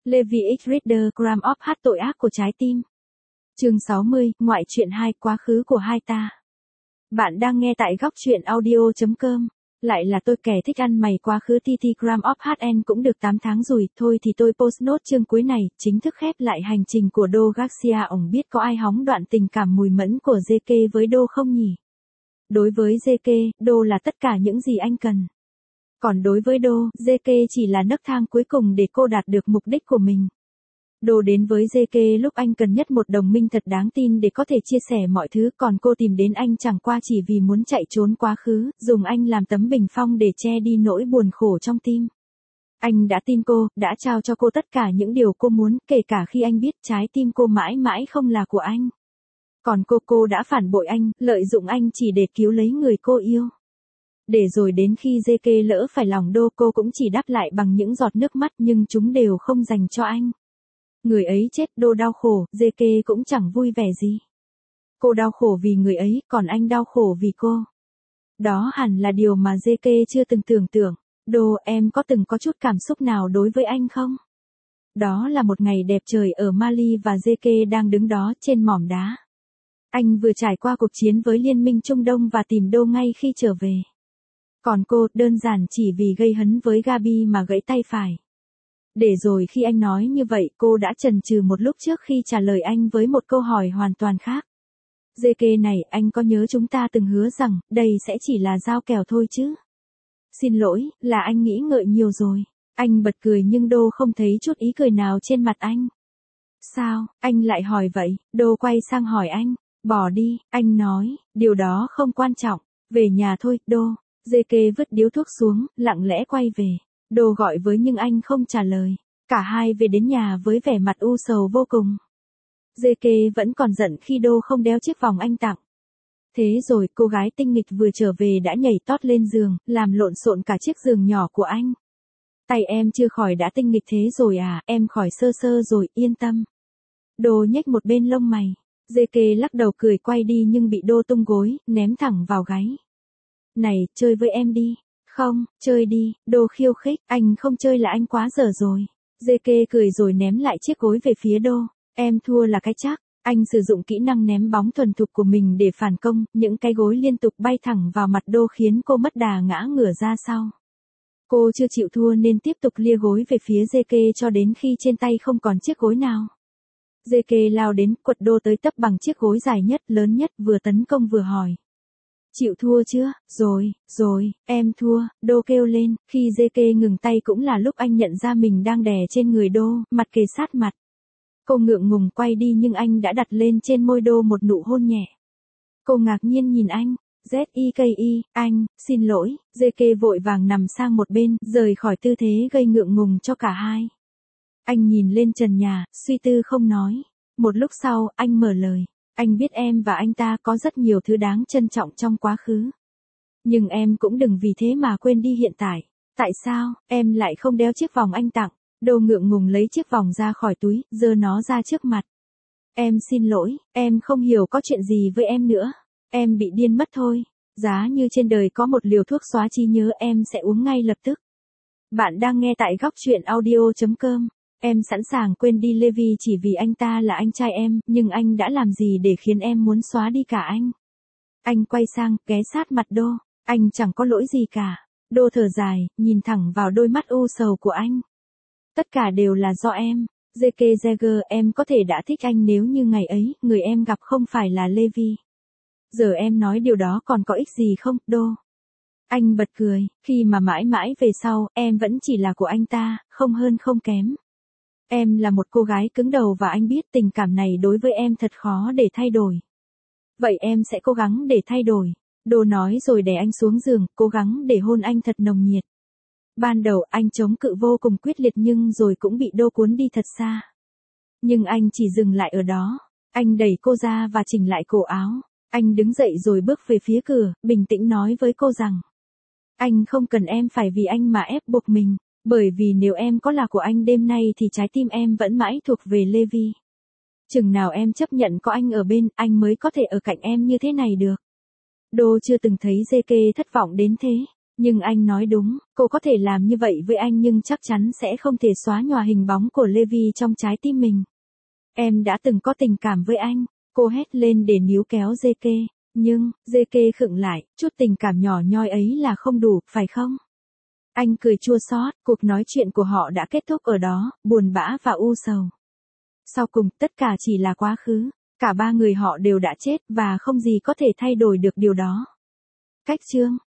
Levi X Reader Gram of Hát tội ác của trái tim. Chương 60, ngoại truyện 2, quá khứ của hai ta. Bạn đang nghe tại góc truyện audio.com. Lại là tôi kẻ thích ăn mày quá khứ TT Gram of HN cũng được 8 tháng rồi, thôi thì tôi post nốt chương cuối này, chính thức khép lại hành trình của Do Garcia. Ổng biết có ai hóng đoạn tình cảm mùi mẫn của JK với Do không nhỉ? Đối với JK, Do là tất cả những gì anh cần. Còn đối với Do, JK chỉ là nấc thang cuối cùng để cô đạt được mục đích của mình. Do đến với JK lúc anh cần nhất một đồng minh thật đáng tin để có thể chia sẻ mọi thứ, còn cô tìm đến anh chẳng qua chỉ vì muốn chạy trốn quá khứ, dùng anh làm tấm bình phong để che đi nỗi buồn khổ trong tim. Anh đã tin cô, đã trao cho cô tất cả những điều cô muốn, kể cả khi anh biết trái tim cô mãi mãi không là của anh. Còn cô đã phản bội anh, lợi dụng anh chỉ để cứu lấy người cô yêu. Để rồi đến khi JK lỡ phải lòng Do, cô cũng chỉ đáp lại bằng những giọt nước mắt, nhưng chúng đều không dành cho anh. Người ấy chết, Do đau khổ, JK cũng chẳng vui vẻ gì. Cô đau khổ vì người ấy, còn anh đau khổ vì cô. Đó hẳn là điều mà JK chưa từng tưởng tượng. Do, em có từng có chút cảm xúc nào đối với anh không? Đó là một ngày đẹp trời ở Mali và JK đang đứng đó trên mỏm đá. Anh vừa trải qua cuộc chiến với Liên minh Trung Đông và tìm Do ngay khi trở về. Còn cô, đơn giản chỉ vì gây hấn với Gabi mà gãy tay phải. Để rồi khi anh nói như vậy, cô đã chần chừ một lúc trước khi trả lời anh với một câu hỏi hoàn toàn khác. JK này, anh có nhớ chúng ta từng hứa rằng, đây sẽ chỉ là giao kèo thôi chứ? Xin lỗi, là anh nghĩ ngợi nhiều rồi. Anh bật cười nhưng Do không thấy chút ý cười nào trên mặt anh. Sao, anh lại hỏi vậy? Do quay sang hỏi anh. Bỏ đi, anh nói, điều đó không quan trọng. Về nhà thôi, Do. JK vứt điếu thuốc xuống, lặng lẽ quay về. Do gọi với nhưng anh không trả lời. Cả hai về đến nhà với vẻ mặt u sầu vô cùng. JK vẫn còn giận khi Do không đeo chiếc vòng anh tặng. Thế rồi cô gái tinh nghịch vừa trở về đã nhảy tót lên giường, làm lộn xộn cả chiếc giường nhỏ của anh. Tay em chưa khỏi đã tinh nghịch thế rồi à? Em khỏi sơ sơ rồi, yên tâm. Do nhếch một bên lông mày. JK lắc đầu cười quay đi nhưng bị Do tung gối, ném thẳng vào gáy. Này, chơi với em đi. Không, chơi đi, Do khiêu khích, anh không chơi là anh quá dở rồi. JK cười rồi ném lại chiếc gối về phía Do. Em thua là cái chắc. Anh sử dụng kỹ năng ném bóng thuần thục của mình để phản công, những cái gối liên tục bay thẳng vào mặt Do khiến cô mất đà ngã ngửa ra sau. Cô chưa chịu thua nên tiếp tục lia gối về phía JK cho đến khi trên tay không còn chiếc gối nào. JK lao đến, quật Do tới tấp bằng chiếc gối dài nhất, lớn nhất, vừa tấn công vừa hỏi. Chịu thua chưa? Rồi, em thua, Do kêu lên, khi JK ngừng tay cũng là lúc anh nhận ra mình đang đè trên người Do, mặt kề sát mặt. Cô ngượng ngùng quay đi nhưng anh đã đặt lên trên môi Do một nụ hôn nhẹ. Cô ngạc nhiên nhìn anh, ZIKI, anh, xin lỗi, JK vội vàng nằm sang một bên, rời khỏi tư thế gây ngượng ngùng cho cả hai. Anh nhìn lên trần nhà, suy tư không nói. Một lúc sau, anh mở lời. Anh biết em và anh ta có rất nhiều thứ đáng trân trọng trong quá khứ. Nhưng em cũng đừng vì thế mà quên đi hiện tại. Tại sao, em lại không đeo chiếc vòng anh tặng? Do ngượng ngùng lấy chiếc vòng ra khỏi túi, giơ nó ra trước mặt. Em xin lỗi, em không hiểu có chuyện gì với em nữa. Em bị điên mất thôi. Giá như trên đời có một liều thuốc xóa trí nhớ em sẽ uống ngay lập tức. Bạn đang nghe tại góc truyện audio.com. Em sẵn sàng quên đi Levi chỉ vì anh ta là anh trai em, nhưng anh đã làm gì để khiến em muốn xóa đi cả anh? Anh quay sang, ghé sát mặt Do. Anh chẳng có lỗi gì cả. Do thở dài, nhìn thẳng vào đôi mắt u sầu của anh. Tất cả đều là do em. JK Jagger, em có thể đã thích anh nếu như ngày ấy, người em gặp không phải là Levi. Giờ em nói điều đó còn có ích gì không, Do? Anh bật cười, khi mà mãi mãi về sau, em vẫn chỉ là của anh ta, không hơn không kém. Em là một cô gái cứng đầu và anh biết tình cảm này đối với em thật khó để thay đổi. Vậy em sẽ cố gắng để thay đổi. Do nói rồi đè anh xuống giường, cố gắng để hôn anh thật nồng nhiệt. Ban đầu anh chống cự vô cùng quyết liệt nhưng rồi cũng bị Do cuốn đi thật xa. Nhưng anh chỉ dừng lại ở đó. Anh đẩy cô ra và chỉnh lại cổ áo. Anh đứng dậy rồi bước về phía cửa, bình tĩnh nói với cô rằng. Anh không cần em phải vì anh mà ép buộc mình. Bởi vì nếu em có là của anh đêm nay thì trái tim em vẫn mãi thuộc về Levi. Chừng nào em chấp nhận có anh ở bên, anh mới có thể ở cạnh em như thế này được. Do chưa từng thấy JK thất vọng đến thế. Nhưng anh nói đúng, cô có thể làm như vậy với anh nhưng chắc chắn sẽ không thể xóa nhòa hình bóng của Levi trong trái tim mình. Em đã từng có tình cảm với anh, cô hét lên để níu kéo JK. Nhưng, JK khựng lại, chút tình cảm nhỏ nhoi ấy là không đủ, phải không? Anh cười chua xót, cuộc nói chuyện của họ đã kết thúc ở đó, buồn bã và u sầu. Sau cùng, tất cả chỉ là quá khứ. Cả ba người họ đều đã chết và không gì có thể thay đổi được điều đó. Cách chương